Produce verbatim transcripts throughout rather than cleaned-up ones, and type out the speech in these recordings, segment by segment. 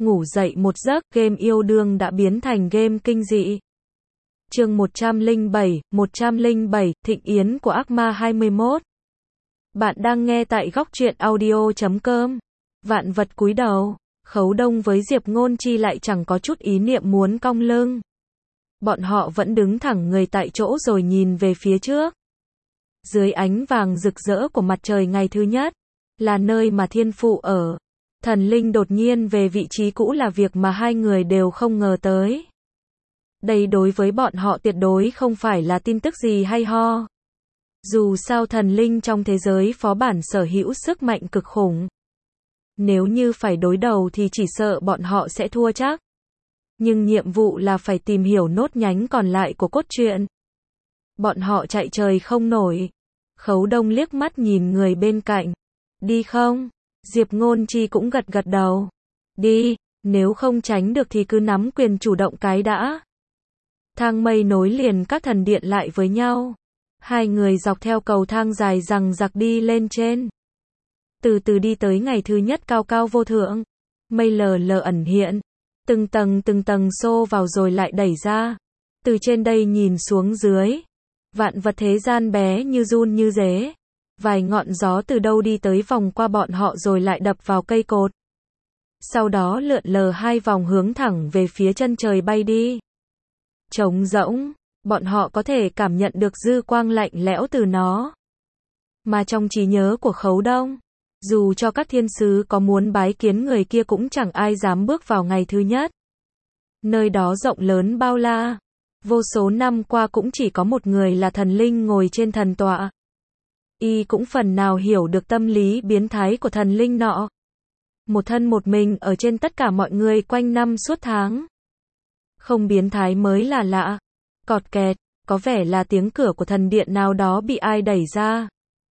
ngủ dậy một giấc, game yêu đương đã biến thành game kinh dị. Chương một trăm lẻ bảy, một trăm lẻ bảy, Thịnh Yến của ác ma hai mươi mốt. Bạn đang nghe tại góc truyện audio chấm com. Vạn vật cúi đầu, Khấu Đông với Diệp Ngôn Chi lại chẳng có chút ý niệm muốn cong lưng. Bọn họ vẫn đứng thẳng người tại chỗ rồi nhìn về phía trước. Dưới ánh vàng rực rỡ của mặt trời ngày thứ nhất, là nơi mà thiên phụ ở. Thần linh đột nhiên về vị trí cũ là việc mà hai người đều không ngờ tới. Đây đối với bọn họ tuyệt đối không phải là tin tức gì hay ho. Dù sao thần linh trong thế giới phó bản sở hữu sức mạnh cực khủng. Nếu như phải đối đầu thì chỉ sợ bọn họ sẽ thua chắc. Nhưng nhiệm vụ là phải tìm hiểu nốt nhánh còn lại của cốt truyện. Bọn họ chạy trời không nổi. Khấu Đông liếc mắt nhìn người bên cạnh. Đi không? Diệp Ngôn Chi cũng gật gật đầu. Đi, nếu không tránh được thì cứ nắm quyền chủ động cái đã. Thang mây nối liền các thần điện lại với nhau. Hai người dọc theo cầu thang dài rằng giặc đi lên trên. Từ từ đi tới ngày thứ nhất cao cao vô thượng. Mây lờ lờ ẩn hiện. Từng tầng từng tầng xô vào rồi lại đẩy ra. Từ trên đây nhìn xuống dưới. Vạn vật thế gian bé như giun như dế. Vài ngọn gió từ đâu đi tới vòng qua bọn họ rồi lại đập vào cây cột. Sau đó lượn lờ hai vòng hướng thẳng về phía chân trời bay đi. Trống rỗng, bọn họ có thể cảm nhận được dư quang lạnh lẽo từ nó. Mà trong trí nhớ của Khấu Đông, dù cho các thiên sứ có muốn bái kiến người kia cũng chẳng ai dám bước vào ngày thứ nhất. Nơi đó rộng lớn bao la. Vô số năm qua cũng chỉ có một người là thần linh ngồi trên thần tọa. Y cũng phần nào hiểu được tâm lý biến thái của thần linh nọ. Một thân một mình ở trên tất cả mọi người quanh năm suốt tháng. Không biến thái mới là lạ. Cọt kẹt, có vẻ là tiếng cửa của thần điện nào đó bị ai đẩy ra.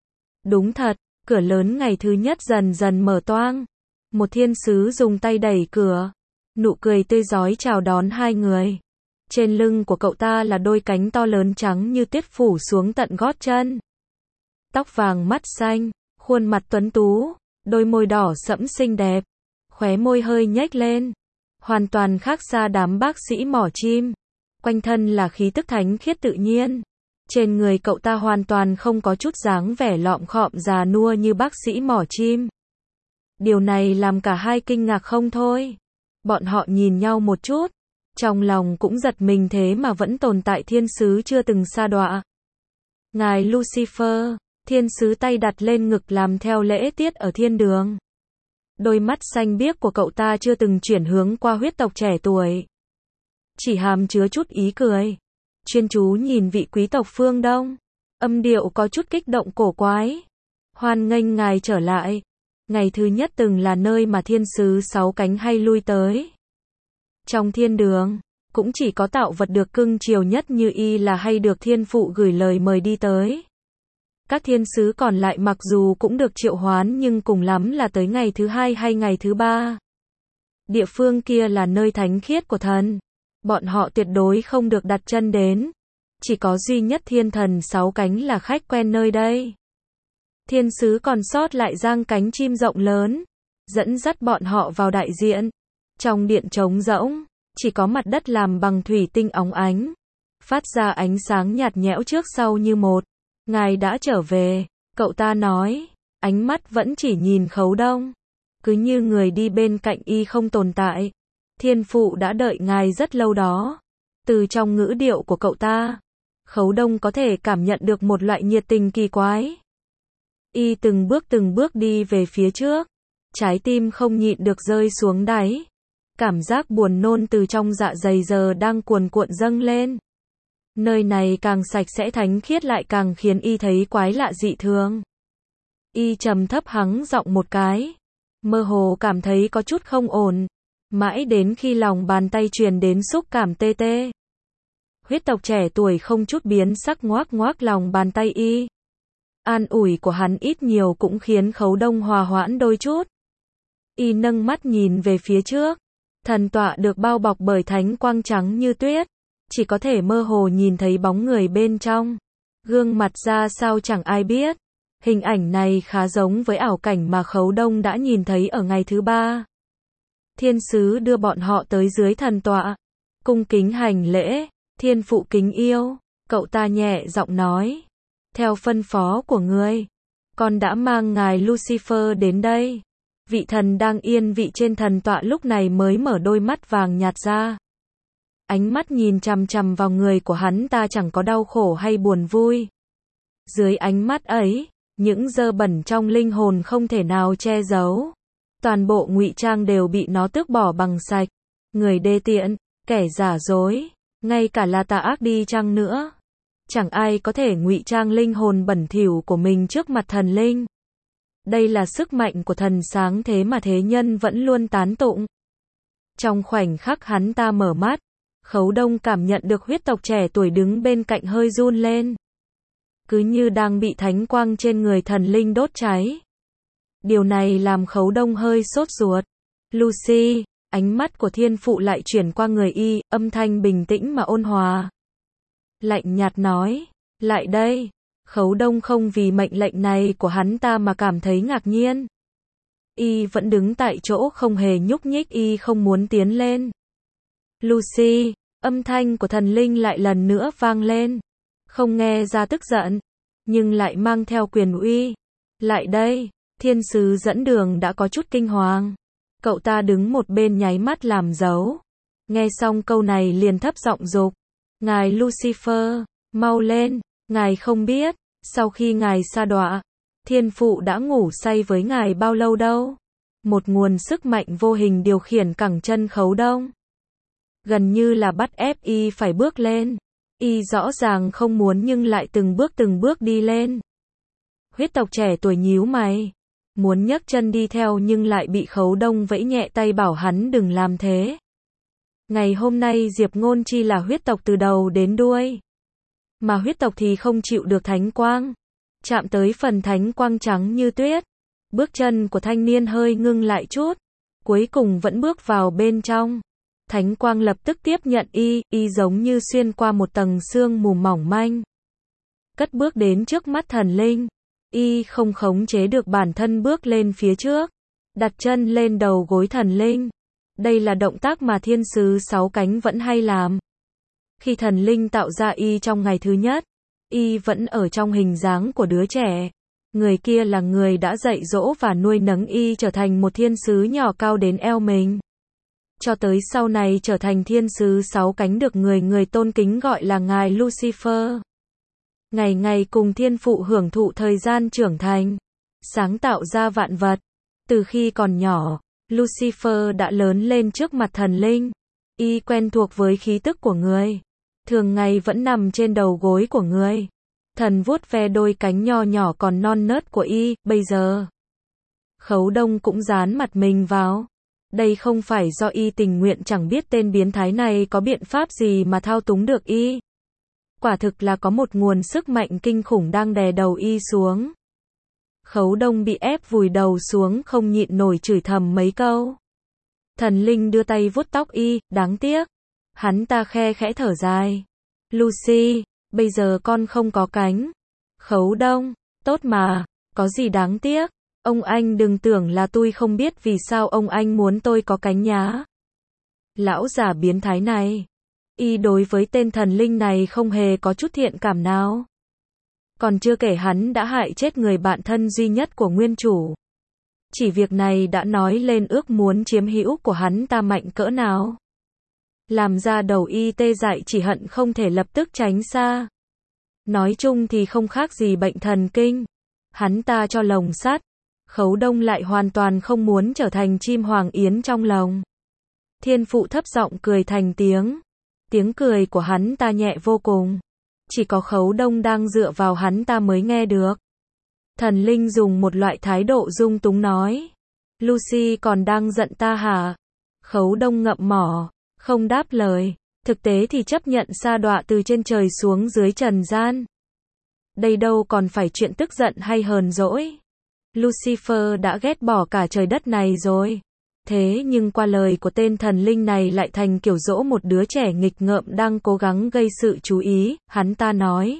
Đúng thật, cửa lớn ngày thứ nhất dần dần mở toang. Một thiên sứ dùng tay đẩy cửa. Nụ cười tươi rói chào đón hai người. Trên lưng của cậu ta là đôi cánh to lớn trắng như tuyết phủ xuống tận gót chân. Tóc vàng mắt xanh, khuôn mặt tuấn tú, đôi môi đỏ sẫm xinh đẹp, khóe môi hơi nhếch lên. Hoàn toàn khác xa đám bác sĩ mỏ chim. Quanh thân là khí tức thánh khiết tự nhiên. Trên người cậu ta hoàn toàn không có chút dáng vẻ lọm khọm già nua như bác sĩ mỏ chim. Điều này làm cả hai kinh ngạc không thôi. Bọn họ nhìn nhau một chút. Trong lòng cũng giật mình thế mà vẫn tồn tại thiên sứ chưa từng sa đọa. Ngài Lucifer, thiên sứ tay đặt lên ngực làm theo lễ tiết ở thiên đường. Đôi mắt xanh biếc của cậu ta chưa từng chuyển hướng qua huyết tộc trẻ tuổi. Chỉ hàm chứa chút ý cười. Chuyên chú nhìn vị quý tộc phương Đông. Âm điệu có chút kích động cổ quái. Hoan nghênh ngài trở lại. Ngày thứ nhất từng là nơi mà thiên sứ sáu cánh hay lui tới. Trong thiên đường, cũng chỉ có tạo vật được cưng chiều nhất như y là hay được thiên phụ gửi lời mời đi tới. Các thiên sứ còn lại mặc dù cũng được triệu hoán nhưng cùng lắm là tới ngày thứ hai hay ngày thứ ba. Địa phương kia là nơi thánh khiết của thần. Bọn họ tuyệt đối không được đặt chân đến. Chỉ có duy nhất thiên thần sáu cánh là khách quen nơi đây. Thiên sứ còn sót lại giang cánh chim rộng lớn, dẫn dắt bọn họ vào đại diện. Trong điện trống rỗng, chỉ có mặt đất làm bằng thủy tinh óng ánh. Phát ra ánh sáng nhạt nhẽo trước sau như một. Ngài đã trở về, cậu ta nói. Ánh mắt vẫn chỉ nhìn Khấu Đông. Cứ như người đi bên cạnh y không tồn tại. Thiên phụ đã đợi ngài rất lâu đó. Từ trong ngữ điệu của cậu ta, Khấu Đông có thể cảm nhận được một loại nhiệt tình kỳ quái. Y từng bước từng bước đi về phía trước. Trái tim không nhịn được rơi xuống đáy. Cảm giác buồn nôn từ trong dạ dày giờ đang cuồn cuộn dâng lên. Nơi này càng sạch sẽ thánh khiết lại càng khiến y thấy quái lạ dị thường. Y trầm thấp hắng giọng một cái. Mơ hồ cảm thấy có chút không ổn. Mãi đến khi lòng bàn tay truyền đến xúc cảm tê tê. Huyết tộc trẻ tuổi không chút biến sắc ngoác ngoác lòng bàn tay y. An ủi của hắn ít nhiều cũng khiến Khấu Đông hòa hoãn đôi chút. Y nâng mắt nhìn về phía trước. Thần tọa được bao bọc bởi thánh quang trắng như tuyết. Chỉ có thể mơ hồ nhìn thấy bóng người bên trong. Gương mặt ra sao chẳng ai biết. Hình ảnh này khá giống với ảo cảnh mà Khấu Đông đã nhìn thấy ở ngày thứ ba. Thiên sứ đưa bọn họ tới dưới thần tọa. Cung kính hành lễ. Thiên phụ kính yêu. Cậu ta nhẹ giọng nói. Theo phân phó của ngươi, con đã mang ngài Lucifer đến đây. Vị thần đang yên vị trên thần tọa lúc này mới mở đôi mắt vàng nhạt ra. Ánh mắt nhìn chằm chằm vào người của hắn ta chẳng có đau khổ hay buồn vui. Dưới ánh mắt ấy, những dơ bẩn trong linh hồn không thể nào che giấu. Toàn bộ ngụy trang đều bị nó tước bỏ bằng sạch. Người đê tiện, kẻ giả dối, ngay cả là tà ác đi chăng nữa, chẳng ai có thể ngụy trang linh hồn bẩn thỉu của mình trước mặt thần linh. Đây là sức mạnh của thần sáng thế mà thế nhân vẫn luôn tán tụng. Trong khoảnh khắc hắn ta mở mắt, Khấu Đông cảm nhận được huyết tộc trẻ tuổi đứng bên cạnh hơi run lên. Cứ như đang bị thánh quang trên người thần linh đốt cháy. Điều này làm Khấu Đông hơi sốt ruột. Lucy, ánh mắt của thiên phụ lại chuyển qua người y, âm thanh bình tĩnh mà ôn hòa. Lạnh nhạt nói, lại đây. Khấu Đông không vì mệnh lệnh này của hắn ta mà cảm thấy ngạc nhiên. Y vẫn đứng tại chỗ không hề nhúc nhích, y không muốn tiến lên. Lucy, âm thanh của thần linh lại lần nữa vang lên. Không nghe ra tức giận, nhưng lại mang theo quyền uy. Lại đây, thiên sứ dẫn đường đã có chút kinh hoàng. Cậu ta đứng một bên nháy mắt làm dấu. Nghe xong câu này liền thấp giọng dục. Ngài Lucifer, mau lên, ngài không biết, sau khi ngài sa đọa, thiên phụ đã ngủ say với ngài bao lâu đâu. Một nguồn sức mạnh vô hình điều khiển cẳng chân Khấu Đông. Gần như là bắt ép y phải bước lên. Y rõ ràng không muốn nhưng lại từng bước từng bước đi lên. Huyết tộc trẻ tuổi nhíu mày, muốn nhấc chân đi theo nhưng lại bị Khấu Đông vẫy nhẹ tay bảo hắn đừng làm thế. Ngày hôm nay Diệp Ngôn Chi là huyết tộc từ đầu đến đuôi. Mà huyết tộc thì không chịu được thánh quang. Chạm tới phần thánh quang trắng như tuyết. Bước chân của thanh niên hơi ngưng lại chút. Cuối cùng vẫn bước vào bên trong. Thánh quang lập tức tiếp nhận y, y giống như xuyên qua một tầng sương mù mỏng manh. Cất bước đến trước mắt thần linh. Y không khống chế được bản thân bước lên phía trước. Đặt chân lên đầu gối thần linh. Đây là động tác mà thiên sứ sáu cánh vẫn hay làm. Khi thần linh tạo ra y trong ngày thứ nhất, y vẫn ở trong hình dáng của đứa trẻ. Người kia là người đã dạy dỗ và nuôi nấng y trở thành một thiên sứ nhỏ cao đến eo mình. Cho tới sau này trở thành thiên sứ sáu cánh được người người tôn kính gọi là ngài Lucifer. Ngày ngày cùng thiên phụ hưởng thụ thời gian trưởng thành, sáng tạo ra vạn vật. Từ khi còn nhỏ, Lucifer đã lớn lên trước mặt thần linh. Y quen thuộc với khí tức của người. Thường ngày vẫn nằm trên đầu gối của người. Thần vuốt ve đôi cánh nho nhỏ còn non nớt của y, bây giờ. Khấu Đông cũng dán mặt mình vào. Đây không phải do y tình nguyện, chẳng biết tên biến thái này có biện pháp gì mà thao túng được y. Quả thực là có một nguồn sức mạnh kinh khủng đang đè đầu y xuống. Khấu Đông bị ép vùi đầu xuống không nhịn nổi chửi thầm mấy câu. Thần linh đưa tay vuốt tóc y, đáng tiếc. Hắn ta khe khẽ thở dài. Lucy, bây giờ con không có cánh. Khấu Đông, tốt mà, có gì đáng tiếc. Ông anh đừng tưởng là tôi không biết vì sao ông anh muốn tôi có cánh nhá. Lão già biến thái này. Y đối với tên thần linh này không hề có chút thiện cảm nào. Còn chưa kể hắn đã hại chết người bạn thân duy nhất của nguyên chủ. Chỉ việc này đã nói lên ước muốn chiếm hữu của hắn ta mạnh cỡ nào. Làm ra đầu y tê dại, chỉ hận không thể lập tức tránh xa. Nói chung thì không khác gì bệnh thần kinh. Hắn ta cho lồng sắt. Khấu Đông lại hoàn toàn không muốn trở thành chim hoàng yến trong lồng. Thiên phụ thấp giọng cười thành tiếng. Tiếng cười của hắn ta nhẹ vô cùng. Chỉ có Khấu Đông đang dựa vào hắn ta mới nghe được. Thần linh dùng một loại thái độ dung túng nói. Lucy còn đang giận ta hả? Khấu Đông ngậm mỏ, không đáp lời. Thực tế thì chấp nhận sa đọa từ trên trời xuống dưới trần gian. Đây đâu còn phải chuyện tức giận hay hờn dỗi. Lucifer đã ghét bỏ cả trời đất này rồi. Thế nhưng qua lời của tên thần linh này lại thành kiểu dỗ một đứa trẻ nghịch ngợm đang cố gắng gây sự chú ý. Hắn ta nói.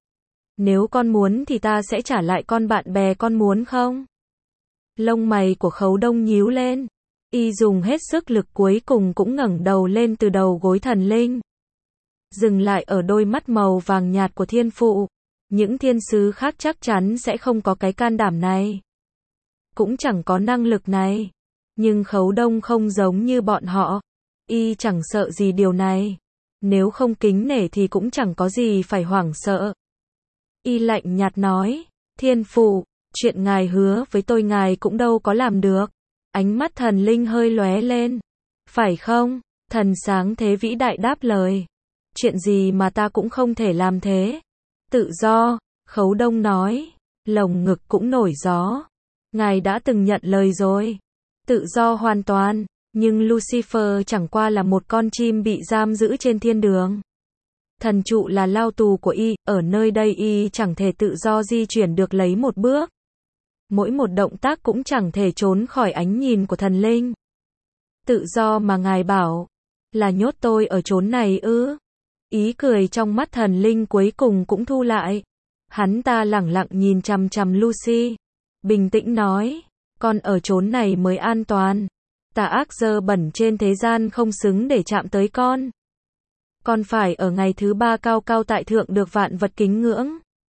Nếu con muốn thì ta sẽ trả lại con bạn bè con muốn không? Lông mày của Khấu Đông nhíu lên. Y dùng hết sức lực cuối cùng cũng ngẩng đầu lên từ đầu gối thần linh. Dừng lại ở đôi mắt màu vàng nhạt của thiên phụ. Những thiên sứ khác chắc chắn sẽ không có cái can đảm này. Cũng chẳng có năng lực này. Nhưng Khấu Đông không giống như bọn họ. Y chẳng sợ gì điều này. Nếu không kính nể thì cũng chẳng có gì phải hoảng sợ. Y lạnh nhạt nói, thiên phụ, chuyện ngài hứa với tôi ngài cũng đâu có làm được. Ánh mắt thần linh hơi lóe lên. Phải không? Thần sáng thế vĩ đại đáp lời. Chuyện gì mà ta cũng không thể làm thế. Tự do, Khấu Đông nói. Lồng ngực cũng nổi gió. Ngài đã từng nhận lời rồi. Tự do hoàn toàn. Nhưng Lucifer chẳng qua là một con chim bị giam giữ trên thiên đường. Thần trụ là lao tù của y, ở nơi đây y chẳng thể tự do di chuyển được lấy một bước. Mỗi một động tác cũng chẳng thể trốn khỏi ánh nhìn của thần linh. Tự do mà ngài bảo, là nhốt tôi ở chốn này ư? Ý cười trong mắt thần linh cuối cùng cũng thu lại. Hắn ta lẳng lặng nhìn chằm chằm Lucy. Bình tĩnh nói, con ở chốn này mới an toàn. Tà ác dơ bẩn trên thế gian không xứng để chạm tới con. Con phải ở ngày thứ ba cao cao tại thượng được vạn vật kính ngưỡng.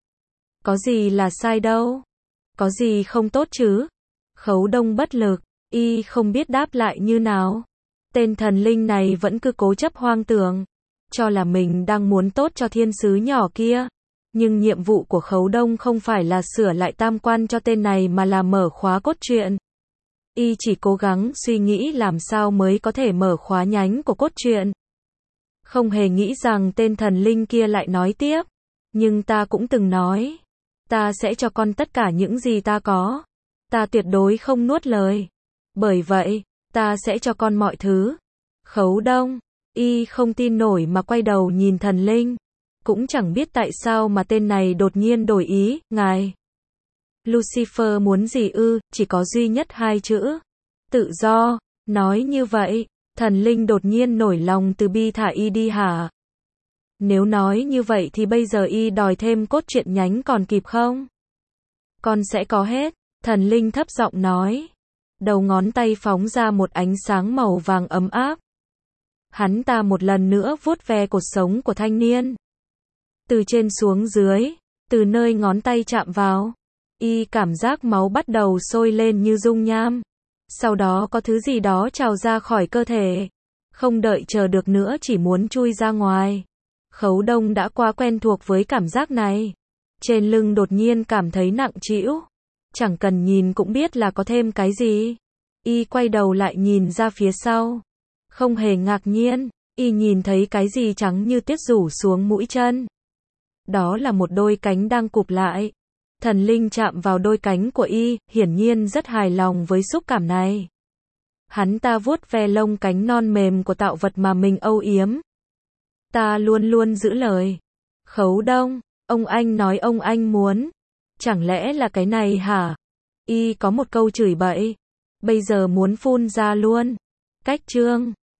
Có gì là sai đâu? Có gì không tốt chứ? Khấu Đông bất lực, y không biết đáp lại như nào. Tên thần linh này vẫn cứ cố chấp hoang tưởng, cho là mình đang muốn tốt cho thiên sứ nhỏ kia. Nhưng nhiệm vụ của Khấu Đông không phải là sửa lại tam quan cho tên này mà là mở khóa cốt truyện. Y chỉ cố gắng suy nghĩ làm sao mới có thể mở khóa nhánh của cốt truyện. Không hề nghĩ rằng tên thần linh kia lại nói tiếp. Nhưng ta cũng từng nói. Ta sẽ cho con tất cả những gì ta có. Ta tuyệt đối không nuốt lời. Bởi vậy, ta sẽ cho con mọi thứ. Khấu Đông, y không tin nổi mà quay đầu nhìn thần linh. Cũng chẳng biết tại sao mà tên này đột nhiên đổi ý, ngài. Lucifer muốn gì ư, chỉ có duy nhất hai chữ. Tự do, nói như vậy, thần linh đột nhiên nổi lòng từ bi thả y đi hả? Nếu nói như vậy thì bây giờ y đòi thêm cốt truyện nhánh còn kịp không? Con sẽ có hết, thần linh thấp giọng nói. Đầu ngón tay phóng ra một ánh sáng màu vàng ấm áp. Hắn ta một lần nữa vuốt ve cột sống của thanh niên. Từ trên xuống dưới, từ nơi ngón tay chạm vào, y cảm giác máu bắt đầu sôi lên như dung nham. Sau đó có thứ gì đó trào ra khỏi cơ thể. Không đợi chờ được nữa chỉ muốn chui ra ngoài. Khấu Đông đã quá quen thuộc với cảm giác này. Trên lưng đột nhiên cảm thấy nặng trĩu. Chẳng cần nhìn cũng biết là có thêm cái gì. Y quay đầu lại nhìn ra phía sau. Không hề ngạc nhiên, y nhìn thấy cái gì trắng như tuyết rủ xuống mũi chân. Đó là một đôi cánh đang cụp lại. Thần linh chạm vào đôi cánh của y, hiển nhiên rất hài lòng với xúc cảm này. Hắn ta vuốt ve lông cánh non mềm của tạo vật mà mình âu yếm. Ta luôn luôn giữ lời. Khấu Đông, ông anh nói ông anh muốn. Chẳng lẽ là cái này hả? Y có một câu chửi bậy. Bây giờ muốn phun ra luôn. Cách chương.